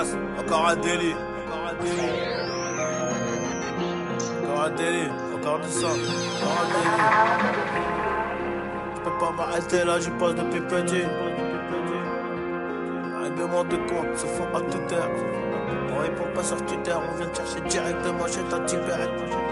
Elias, encore un délit. Encore un délit, encore du sang, encore un délit. Je peux pas m'arrêter là, j'y passe depuis petit. Règlement de compte se font à toute heure. On répond pas sur Twitter, on vient te chercher directement chez ta Tibet.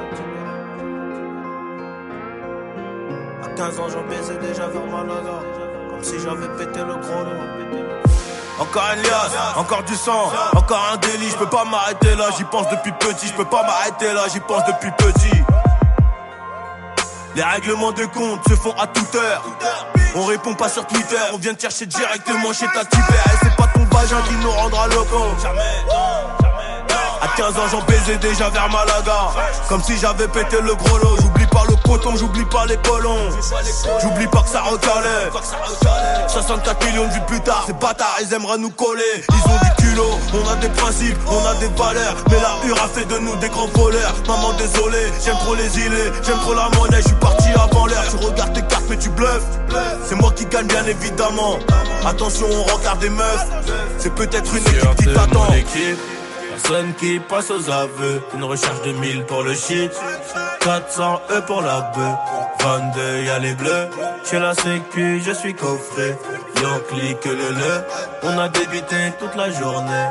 À 15 ans j'en baisais déjà vers Malaga, comme si j'avais pété le gros lot. Encore un lias, encore du sang, encore un délit. Je peux pas m'arrêter là, j'y pense depuis petit. Je peux pas m'arrêter là, j'y pense depuis petit. Les règlements de compte se font à toute heure. On répond pas sur Twitter, on vient te chercher directement chez ta Tibet. Et c'est pas ton vagin qui nous rendra locaux. À 15 ans j'en baisais déjà vers Malaga, comme si j'avais pété le gros lot. J'oublie pas le coton, j'oublie pas les colons. J'oublie pas que ça recalait. 64 millions de vues plus tard, ces bâtards ils aimeraient nous coller. Ils ont du culot, on a des principes, on a des valeurs. Mais la hure a fait de nous des grands voleurs. Maman désolé, j'aime trop les îlets, j'aime trop la monnaie. Je suis parti avant l'heure, tu regardes tes cartes mais tu bluffes. C'est moi qui gagne bien évidemment. Attention on regarde des meufs. C'est peut-être une équipe qui t'attend. Personne qui passe aux aveux. Une recherche de 1000 pour le shit, 400 E pour la bœuf. 22 y'a les bleus. Chez la sécu je suis coffré. Y'en clique le. On a débité toute la journée.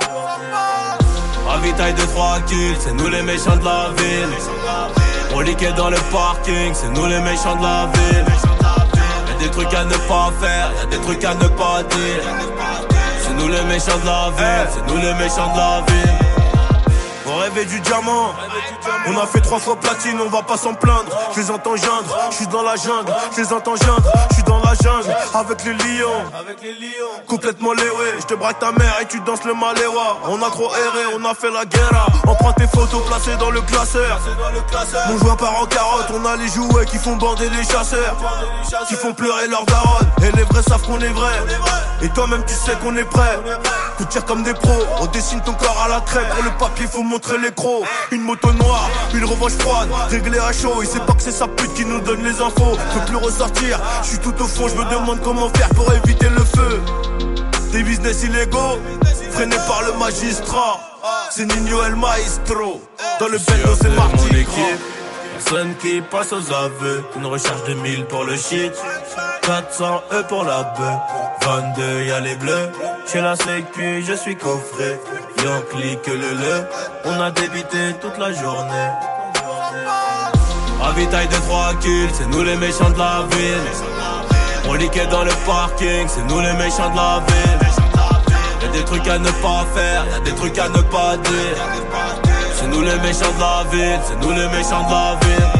Ravitaille de 3 kills, c'est nous les méchants de la ville. On liquait dans le parking, c'est nous les méchants de la ville. Y'a des trucs à ne pas faire, y'a des trucs à ne pas dire. C'est nous les méchants de la ville, c'est nous les méchants de la ville. On rêvait du diamant, on a fait 3 fois platine, on va pas s'en plaindre. Je les entends geindre, je suis dans la jungle. Je les entends geindre, je suis dans la jungle. Avec les lions, complètement léwé. Je te braque ta mère et tu danses le maléwa. On a trop erré, on a fait la guerre. On prend tes photos placées dans le classeur. Mon joueur part en carotte, on a les jouets qui font bander les chasseurs, qui font pleurer leurs daronnes. Et les vrais savent qu'on est vrais. Et toi-même tu sais qu'on est prêt. Coup de tir comme des pros, on dessine ton corps à la craie. Pour le papier faut montrer les crocs. Une moto noire, une revanche froide, réglée à chaud. Il sait pas que c'est sa pute qui nous donne les infos. Peut plus ressortir, je suis tout au fond. Je me demande comment faire pour éviter le feu. Des business illégaux, freinés par le magistrat. C'est Nino El Maestro. Dans le bendo c'est Martin. Personne qui passe aux aveux. Une recherche de 1000 pour le shit, 400 E pour la bœuf. 22 y'a les bleus. Chez la sécu je suis coffré. Y'en clique le. On a débité toute la journée. Ravitaille de 3 kills, c'est nous les méchants de la ville. On liquait dans le parking, c'est nous les méchants de la ville. Y'a des trucs à ne pas faire, y'a des trucs à ne pas dire. C'est nous les méchants de la ville, c'est nous les méchants de la ville.